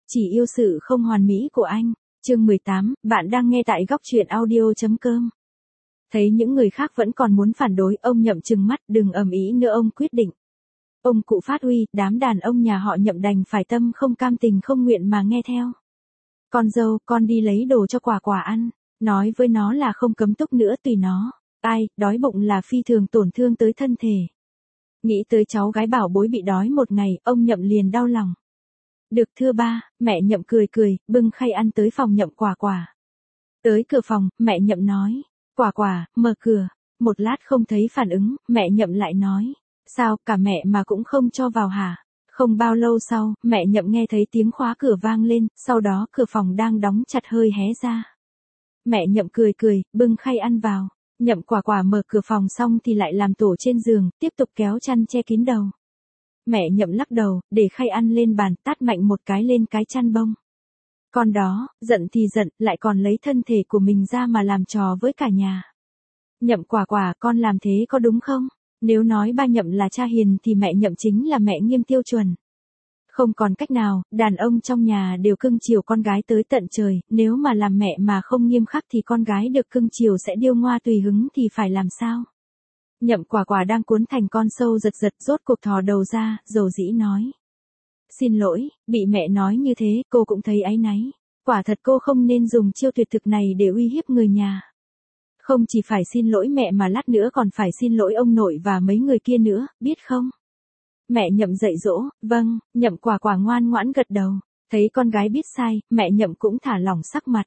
Chỉ yêu sự không hoàn mỹ của anh. Chương 18, bạn đang nghe tại góc truyện audio.com. Thấy những người khác vẫn còn muốn phản đối, ông Nhậm trừng mắt, đừng ầm ĩ nữa, ông quyết định. Ông cụ phát uy, đám đàn ông nhà họ Nhậm đành phải tâm không cam tình không nguyện mà nghe theo. Con dâu, con đi lấy đồ cho quả quả ăn. Nói với nó là không cấm túc nữa, tùy nó. Ai, đói bụng là phi thường tổn thương tới thân thể. Nghĩ tới cháu gái bảo bối bị đói một ngày, ông Nhậm liền đau lòng. Được thưa ba, mẹ Nhậm cười cười, bưng khay ăn tới phòng Nhậm quả quả. Tới cửa phòng, mẹ Nhậm nói, quả quả, mở cửa. Một lát không thấy phản ứng, mẹ Nhậm lại nói, sao, cả mẹ mà cũng không cho vào hả? Không bao lâu sau, mẹ Nhậm nghe thấy tiếng khóa cửa vang lên, sau đó cửa phòng đang đóng chặt hơi hé ra. Mẹ Nhậm cười cười, bưng khay ăn vào. Nhậm quả quả mở cửa phòng xong thì lại làm tổ trên giường, tiếp tục kéo chăn che kín đầu. Mẹ Nhậm lắc đầu, để khay ăn lên bàn, tát mạnh một cái lên cái chăn bông. Con đó, giận thì giận, lại còn lấy thân thể của mình ra mà làm trò với cả nhà. Nhậm quả quả, con làm thế có đúng không? Nếu nói ba Nhậm là cha hiền thì mẹ Nhậm chính là mẹ nghiêm tiêu chuẩn. Không còn cách nào, đàn ông trong nhà đều cưng chiều con gái tới tận trời, nếu mà làm mẹ mà không nghiêm khắc thì con gái được cưng chiều sẽ điêu ngoa tùy hứng thì phải làm sao? Nhậm quả quả đang cuốn thành con sâu giật giật, rốt cuộc thò đầu ra, dầu dĩ nói. Xin lỗi, bị mẹ nói như thế, cô cũng thấy áy náy. Quả thật cô không nên dùng chiêu tuyệt thực này để uy hiếp người nhà. Không chỉ phải xin lỗi mẹ mà lát nữa còn phải xin lỗi ông nội và mấy người kia nữa, biết không? Mẹ Nhậm dạy dỗ, vâng, Nhậm quả quả ngoan ngoãn gật đầu. Thấy con gái biết sai, mẹ Nhậm cũng thả lỏng sắc mặt.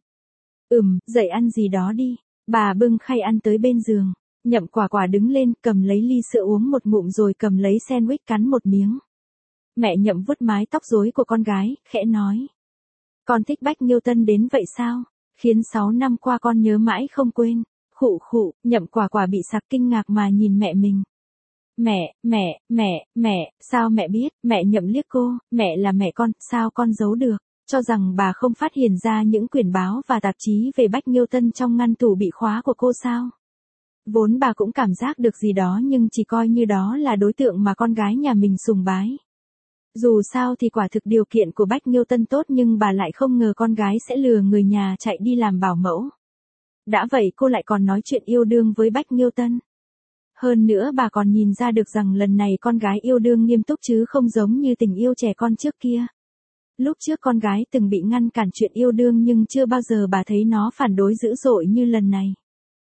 Dậy ăn gì đó đi. Bà bưng khay ăn tới bên giường. Nhậm quả quả đứng lên, cầm lấy ly sữa uống một ngụm rồi cầm lấy sandwich cắn một miếng. Mẹ Nhậm vuốt mái tóc rối của con gái, khẽ nói. Con thích Bách Nghiêu Tân đến vậy sao? Khiến 6 năm qua con nhớ mãi không quên. Khụ khụ, Nhậm quả quả bị sặc kinh ngạc mà nhìn mẹ mình. Mẹ, sao mẹ biết? Mẹ Nhậm liếc cô, mẹ là mẹ con, sao con giấu được? Cho rằng bà không phát hiện ra những quyển báo và tạp chí về Bách Nghiêu Tân trong ngăn tủ bị khóa của cô sao? Vốn bà cũng cảm giác được gì đó nhưng chỉ coi như đó là đối tượng mà con gái nhà mình sùng bái. Dù sao thì quả thực điều kiện của Bách Nghiêu Tân tốt nhưng bà lại không ngờ con gái sẽ lừa người nhà chạy đi làm bảo mẫu. Đã vậy cô lại còn nói chuyện yêu đương với Bách Nghiêu Tân. Hơn nữa bà còn nhìn ra được rằng lần này con gái yêu đương nghiêm túc chứ không giống như tình yêu trẻ con trước kia. Lúc trước con gái từng bị ngăn cản chuyện yêu đương nhưng chưa bao giờ bà thấy nó phản đối dữ dội như lần này.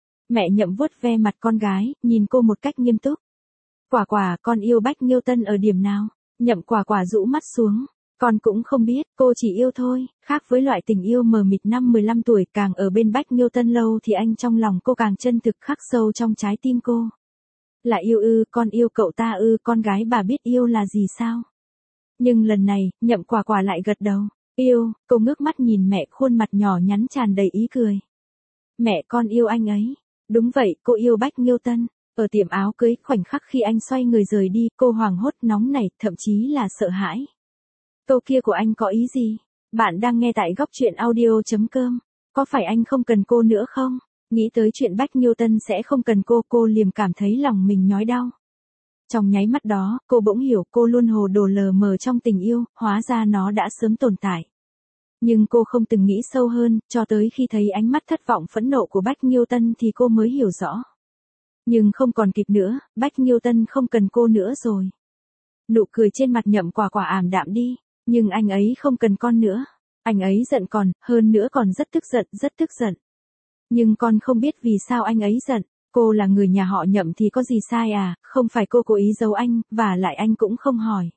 Mẹ Nhậm vuốt ve mặt con gái, nhìn cô một cách nghiêm túc. Quả quả, con yêu Bách Nghiêu Tân ở điểm nào? Nhậm quả quả rũ mắt xuống. Con cũng không biết, cô chỉ yêu thôi, khác với loại tình yêu mờ mịt năm 15 tuổi, càng ở bên Bách Nghiêu Tân lâu thì anh trong lòng cô càng chân thực khắc sâu trong trái tim cô. Là yêu con yêu cậu ta con gái bà biết yêu là gì sao? Nhưng lần này, Nhậm quả quả lại gật đầu. Yêu, cô ngước mắt nhìn mẹ, khuôn mặt nhỏ nhắn tràn đầy ý cười. Mẹ, con yêu anh ấy. Đúng vậy, cô yêu Bách Nghiêu Tân. Ở tiệm áo cưới, khoảnh khắc khi anh xoay người rời đi, cô hoảng hốt nóng nảy, thậm chí là sợ hãi. Câu kia của anh có ý gì? Bạn đang nghe tại góc truyện audio.com. Có phải anh không cần cô nữa không? Nghĩ tới chuyện Bách Nghiêu Tân sẽ không cần cô liền cảm thấy lòng mình nhói đau. Trong nháy mắt đó, cô bỗng hiểu cô luôn hồ đồ lờ mờ trong tình yêu, hóa ra nó đã sớm tồn tại. Nhưng cô không từng nghĩ sâu hơn, cho tới khi thấy ánh mắt thất vọng phẫn nộ của Bách Nghiêu Tân thì cô mới hiểu rõ. Nhưng không còn kịp nữa, Bách Nghiêu Tân không cần cô nữa rồi. Nụ cười trên mặt Nhậm quả quả ảm đạm đi, nhưng anh ấy không cần con nữa. Anh ấy giận còn, hơn nữa còn rất tức giận. Nhưng con không biết vì sao anh ấy giận. Cô là người nhà họ Nhậm thì có gì sai à, không phải cô cố ý giấu anh, và lại anh cũng không hỏi.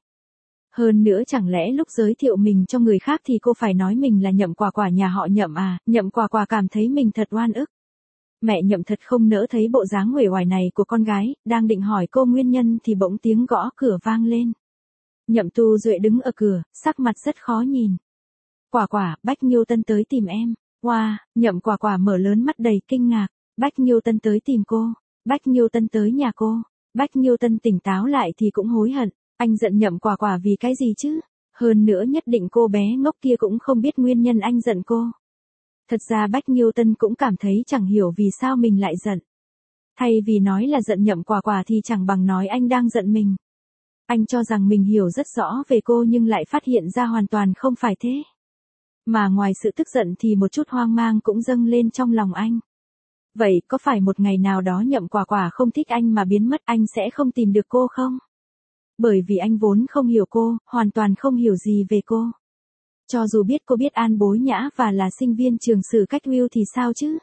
Hơn nữa chẳng lẽ lúc giới thiệu mình cho người khác thì cô phải nói mình là Nhậm quả quả nhà họ Nhậm à? Nhậm quả quả cảm thấy mình thật oan ức. Mẹ Nhậm thật không nỡ thấy bộ dáng uể oải này của con gái, đang định hỏi cô nguyên nhân thì bỗng tiếng gõ cửa vang lên. Nhậm Tu Duệ đứng ở cửa, sắc mặt rất khó nhìn. Quả quả, Bách Nghiêu Tân tới tìm em. Wow, Nhậm quả quả mở lớn mắt đầy kinh ngạc. Bách Nghiêu Tân tới tìm cô. Bách Nghiêu Tân tới nhà cô. Bách Nghiêu Tân tỉnh táo lại thì cũng hối hận. Anh giận Nhậm quả quả vì cái gì chứ? Hơn nữa nhất định cô bé ngốc kia cũng không biết nguyên nhân anh giận cô. Thật ra Bách Nghiêu Tân cũng cảm thấy chẳng hiểu vì sao mình lại giận. Thay vì nói là giận Nhậm quả quả thì chẳng bằng nói anh đang giận mình. Anh cho rằng mình hiểu rất rõ về cô nhưng lại phát hiện ra hoàn toàn không phải thế. Mà ngoài sự tức giận thì một chút hoang mang cũng dâng lên trong lòng anh. Vậy có phải một ngày nào đó Nhậm Quả Quả không thích anh mà biến mất anh sẽ không tìm được cô không? Bởi vì anh vốn không hiểu cô, hoàn toàn không hiểu gì về cô. Cho dù biết cô biết An Bối Nhã và là sinh viên trường Sử Cách Will thì sao chứ?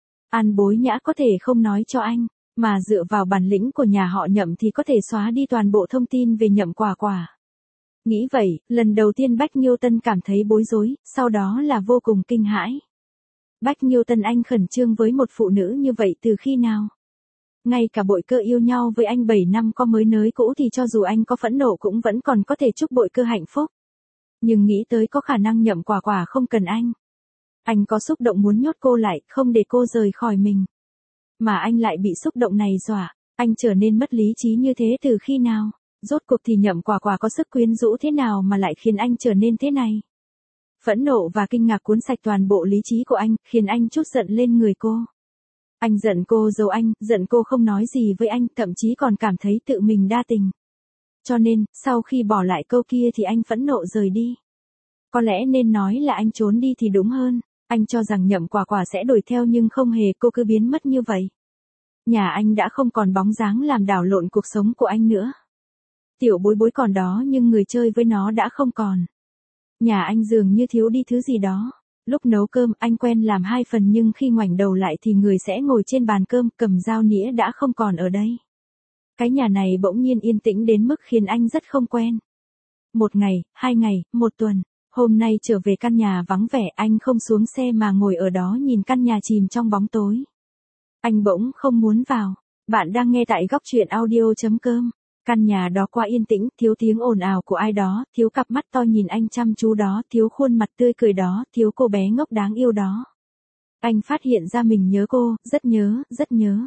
An Bối Nhã có thể không nói cho anh, mà dựa vào bản lĩnh của nhà họ Nhậm thì có thể xóa đi toàn bộ thông tin về Nhậm Quả Quả. Nghĩ vậy, lần đầu tiên Bách Nghiêu Tân cảm thấy bối rối, sau đó là vô cùng kinh hãi. Bách Nghiêu Tân, anh khẩn trương với một phụ nữ như vậy từ khi nào? Ngay cả Bội Cơ yêu nhau với anh 7 năm có mới nới cũ thì cho dù anh có phẫn nộ cũng vẫn còn có thể chúc Bội Cơ hạnh phúc. Nhưng nghĩ tới có khả năng Nhậm Quả Quả không cần anh. Anh có xúc động muốn nhốt cô lại, không để cô rời khỏi mình. Mà anh lại bị xúc động này dọa, anh trở nên mất lý trí như thế từ khi nào? Rốt cuộc thì Nhậm Quả Quả có sức quyến rũ thế nào mà lại khiến anh trở nên thế này? Phẫn nộ và kinh ngạc cuốn sạch toàn bộ lý trí của anh, khiến anh trút giận lên người cô. Anh giận cô giấu anh, giận cô không nói gì với anh, thậm chí còn cảm thấy tự mình đa tình. Cho nên, sau khi bỏ lại câu kia thì anh phẫn nộ rời đi. Có lẽ nên nói là anh trốn đi thì đúng hơn. Anh cho rằng Nhậm Quả Quả sẽ đuổi theo nhưng không hề, cô cứ biến mất như vậy. Nhà anh đã không còn bóng dáng làm đảo lộn cuộc sống của anh nữa. Tiểu Bối Bối còn đó nhưng người chơi với nó đã không còn. Nhà anh dường như thiếu đi thứ gì đó. Lúc nấu cơm anh quen làm 2 phần nhưng khi ngoảnh đầu lại thì người sẽ ngồi trên bàn cơm cầm dao nĩa đã không còn ở đây. Cái nhà này bỗng nhiên yên tĩnh đến mức khiến anh rất không quen. 1 ngày, 2 ngày, 1 tuần, hôm nay trở về căn nhà vắng vẻ anh không xuống xe mà ngồi ở đó nhìn căn nhà chìm trong bóng tối. Anh bỗng không muốn vào. Bạn đang nghe tại góc truyện audio.com. Căn nhà đó quá yên tĩnh, thiếu tiếng ồn ào của ai đó, thiếu cặp mắt to nhìn anh chăm chú đó, thiếu khuôn mặt tươi cười đó, thiếu cô bé ngốc đáng yêu đó. Anh phát hiện ra mình nhớ cô, rất nhớ, rất nhớ.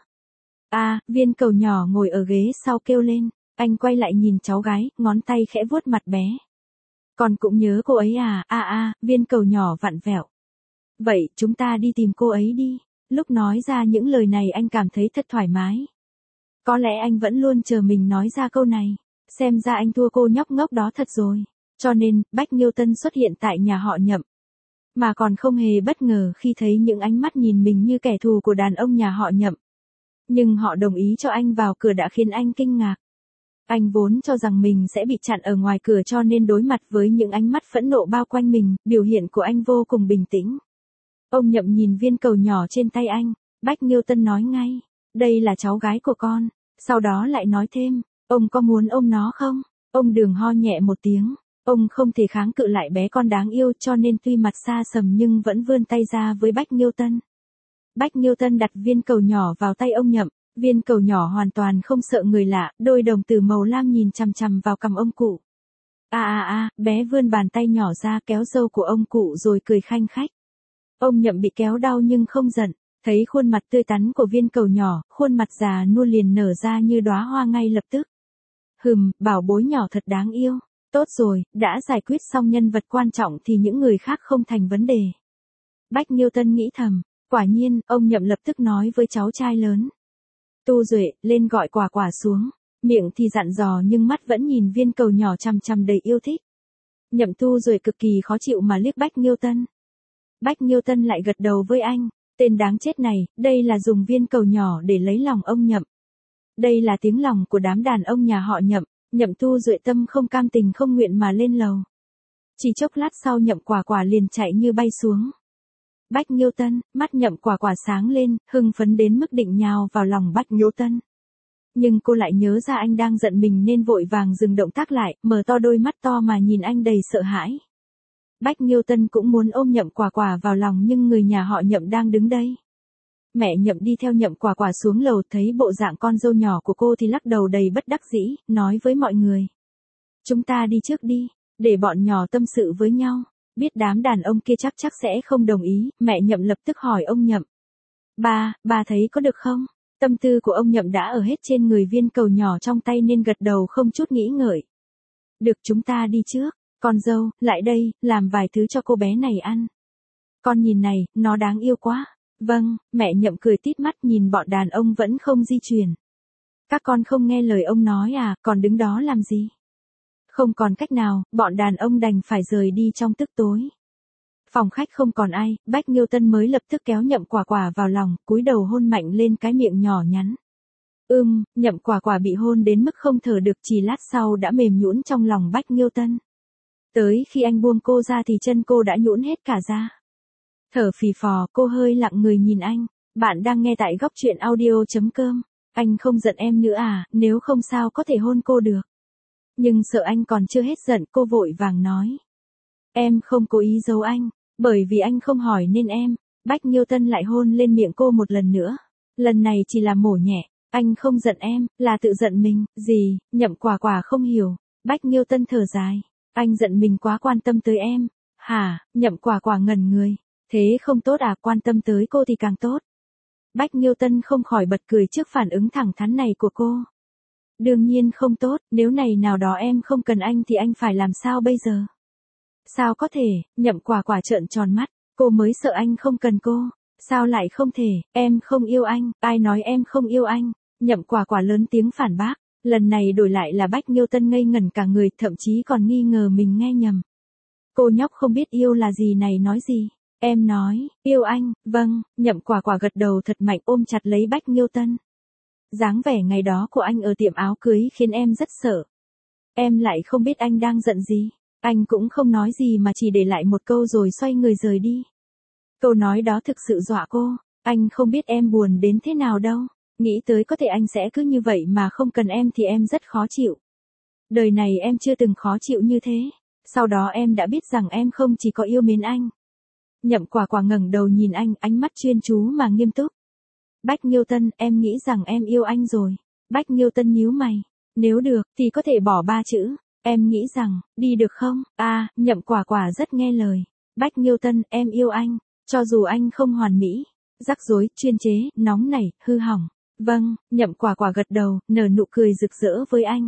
Viên Cầu nhỏ ngồi ở ghế sau kêu lên. Anh quay lại nhìn cháu gái, ngón tay khẽ vuốt mặt bé. Con cũng nhớ cô ấy à? Viên Cầu nhỏ vặn vẹo. Vậy chúng ta đi tìm cô ấy đi. Lúc nói ra những lời này anh cảm thấy thật thoải mái. Có lẽ anh vẫn luôn chờ mình nói ra câu này. Xem ra anh thua cô nhóc ngốc đó thật rồi. Cho nên, Bách Nghiêu Tân xuất hiện tại nhà họ Nhậm. Mà còn không hề bất ngờ khi thấy những ánh mắt nhìn mình như kẻ thù của đàn ông nhà họ Nhậm. Nhưng họ đồng ý cho anh vào cửa đã khiến anh kinh ngạc. Anh vốn cho rằng mình sẽ bị chặn ở ngoài cửa cho nên đối mặt với những ánh mắt phẫn nộ bao quanh mình, biểu hiện của anh vô cùng bình tĩnh. Ông Nhậm nhìn viên cầu nhỏ trên tay anh, Bách Nghiêu Tân nói ngay, đây là cháu gái của con, sau đó lại nói thêm, ông có muốn ôm nó không? Ông Đường ho nhẹ một tiếng, ông không thể kháng cự lại bé con đáng yêu cho nên tuy mặt xa sầm nhưng vẫn vươn tay ra với Bách Nghiêu Tân. Bách Nghiêu Tân đặt viên cầu nhỏ vào tay ông Nhậm, viên cầu nhỏ hoàn toàn không sợ người lạ, đôi đồng tử màu lam nhìn chằm chằm vào cằm ông cụ. Bé vươn bàn tay nhỏ ra kéo râu của ông cụ rồi cười khanh khách. Ông Nhậm bị kéo đau nhưng không giận, thấy khuôn mặt tươi tắn của viên cầu nhỏ, khuôn mặt già nua liền nở ra như đóa hoa ngay lập tức. Bảo bối nhỏ thật đáng yêu. Tốt rồi, đã giải quyết xong nhân vật quan trọng thì những người khác không thành vấn đề. Bách Nghiêu Tân nghĩ thầm, quả nhiên, ông Nhậm lập tức nói với cháu trai lớn. Tu Duệ, lên gọi Quả Quả xuống. Miệng thì dặn dò nhưng mắt vẫn nhìn viên cầu nhỏ chằm chằm đầy yêu thích. Nhậm Tu Duệ cực kỳ khó chịu mà liếc Bách Nghiêu Tân. Bách Nghiêu Tân lại gật đầu với anh, tên đáng chết này, đây là dùng viên cầu nhỏ để lấy lòng ông Nhậm. Đây là tiếng lòng của đám đàn ông nhà họ Nhậm, Nhậm Tu Duệ tâm không cam tình không nguyện mà lên lầu. Chỉ chốc lát sau Nhậm Quả Quả liền chạy như bay xuống. Bách Nghiêu Tân, mắt Nhậm Quả Quả sáng lên, hưng phấn đến mức định nhào vào lòng Bách Nghiêu Tân. Nhưng cô lại nhớ ra anh đang giận mình nên vội vàng dừng động tác lại, mở to đôi mắt to mà nhìn anh đầy sợ hãi. Bách Nghiêu Tân cũng muốn ôm Nhậm Quả Quả vào lòng nhưng người nhà họ Nhậm đang đứng đây. Mẹ Nhậm đi theo Nhậm Quả Quả xuống lầu thấy bộ dạng con dâu nhỏ của cô thì lắc đầu đầy bất đắc dĩ, nói với mọi người. Chúng ta đi trước đi, để bọn nhỏ tâm sự với nhau. Biết đám đàn ông kia chắc sẽ không đồng ý, mẹ Nhậm lập tức hỏi ông Nhậm. Ba thấy có được không? Tâm tư của ông Nhậm đã ở hết trên người viên cầu nhỏ trong tay nên gật đầu không chút nghĩ ngợi. Được, chúng ta đi trước. Con dâu, lại đây, làm vài thứ cho cô bé này ăn. Con nhìn này, nó đáng yêu quá. Vâng, mẹ Nhậm cười tít mắt nhìn bọn đàn ông vẫn không di chuyển. Các con không nghe lời ông nói à, còn đứng đó làm gì? Không còn cách nào, bọn đàn ông đành phải rời đi trong tức tối. Phòng khách không còn ai, Bách Nghiêu Tân mới lập tức kéo Nhậm Quả Quả vào lòng, cúi đầu hôn mạnh lên cái miệng nhỏ nhắn. Nhậm Quả Quả bị hôn đến mức không thở được, chỉ lát sau đã mềm nhũn trong lòng Bách Nghiêu Tân. Tới khi anh buông cô ra thì chân cô đã nhũn hết cả ra. Thở phì phò, cô hơi lặng người nhìn anh. Bạn đang nghe tại Góc Chuyện Audio.com. Anh không giận em nữa à, nếu không sao có thể hôn cô được. Nhưng sợ anh còn chưa hết giận, cô vội vàng nói. Em không cố ý giấu anh, bởi vì anh không hỏi nên em. Bách Nghiêu Tân lại hôn lên miệng cô một lần nữa. Lần này chỉ là mổ nhẹ, anh không giận em, là tự giận mình. Gì? Nhậm Quả Quả không hiểu. Bách Nghiêu Tân thở dài. Anh giận mình quá quan tâm tới em. Hả? Nhậm Quả Quả ngẩn người. Thế không tốt à, quan tâm tới cô thì càng tốt. Bách Nghiêu Tân không khỏi bật cười trước phản ứng thẳng thắn này của cô. Đương nhiên không tốt, nếu này nào đó em không cần anh thì anh phải làm sao bây giờ? Sao có thể? Nhậm Quả Quả trợn tròn mắt, cô mới sợ anh không cần cô. Sao lại không thể, em không yêu anh, ai nói em không yêu anh? Nhậm Quả Quả lớn tiếng phản bác, lần này đổi lại là Bách Nghiêu Tân ngây ngẩn cả người, thậm chí còn nghi ngờ mình nghe nhầm. Cô nhóc không biết yêu là gì này nói gì? Em nói, yêu anh, vâng. Nhậm Quả Quả gật đầu thật mạnh ôm chặt lấy Bách Nghiêu Tân. Dáng vẻ ngày đó của anh ở tiệm áo cưới khiến em rất sợ. Em lại không biết anh đang giận gì. Anh cũng không nói gì mà chỉ để lại một câu rồi xoay người rời đi. Câu nói đó thực sự dọa cô. Anh không biết em buồn đến thế nào đâu. Nghĩ tới có thể anh sẽ cứ như vậy mà không cần em thì em rất khó chịu. Đời này em chưa từng khó chịu như thế. Sau đó em đã biết rằng em không chỉ có yêu mến anh. Nhậm Quả Quả ngẩng đầu nhìn anh, ánh mắt chuyên chú mà nghiêm túc. Bách Nghiêu Tân, em nghĩ rằng em yêu anh rồi. Bách Nghiêu Tân nhíu mày. Nếu được, thì có thể bỏ 3 chữ. Em nghĩ rằng, đi được không? Nhậm Quả Quả rất nghe lời. Bách Nghiêu Tân, em yêu anh. Cho dù anh không hoàn mỹ, rắc rối, chuyên chế, nóng nảy, hư hỏng. Vâng, Nhậm Quả Quả gật đầu, nở nụ cười rực rỡ với anh.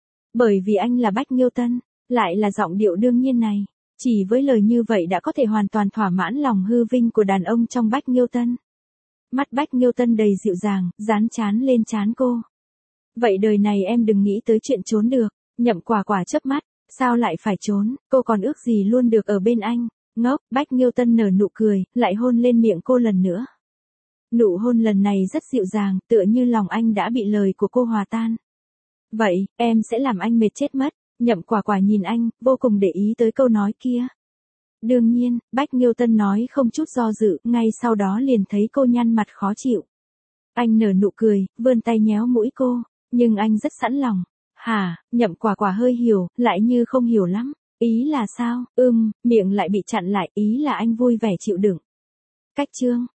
Bởi vì anh là Bách Nghiêu Tân, lại là giọng điệu đương nhiên này. Chỉ với lời như vậy đã có thể hoàn toàn thỏa mãn lòng hư vinh của đàn ông trong Bách Nghiêu Tân. Mắt Bách Nghiêu Tân đầy dịu dàng, dán trán lên trán cô. Vậy đời này em đừng nghĩ tới chuyện trốn được. Nhậm Quả Quả chớp mắt, sao lại phải trốn, cô còn ước gì luôn được ở bên anh. Ngốc, Bách Nghiêu Tân nở nụ cười, lại hôn lên miệng cô lần nữa. Nụ hôn lần này rất dịu dàng, tựa như lòng anh đã bị lời của cô hòa tan. Vậy, em sẽ làm anh mệt chết mất. Nhậm Quả Quả nhìn anh, vô cùng để ý tới câu nói kia. Đương nhiên, Bách Nghiêu Tân nói không chút do dự, ngay sau đó liền thấy cô nhăn mặt khó chịu. Anh nở nụ cười, vươn tay nhéo mũi cô, nhưng anh rất sẵn lòng. Hả? Nhậm Quả Quả hơi hiểu, lại như không hiểu lắm. Ý là sao? Miệng lại bị chặn lại, ý là anh vui vẻ chịu đựng. Cách chương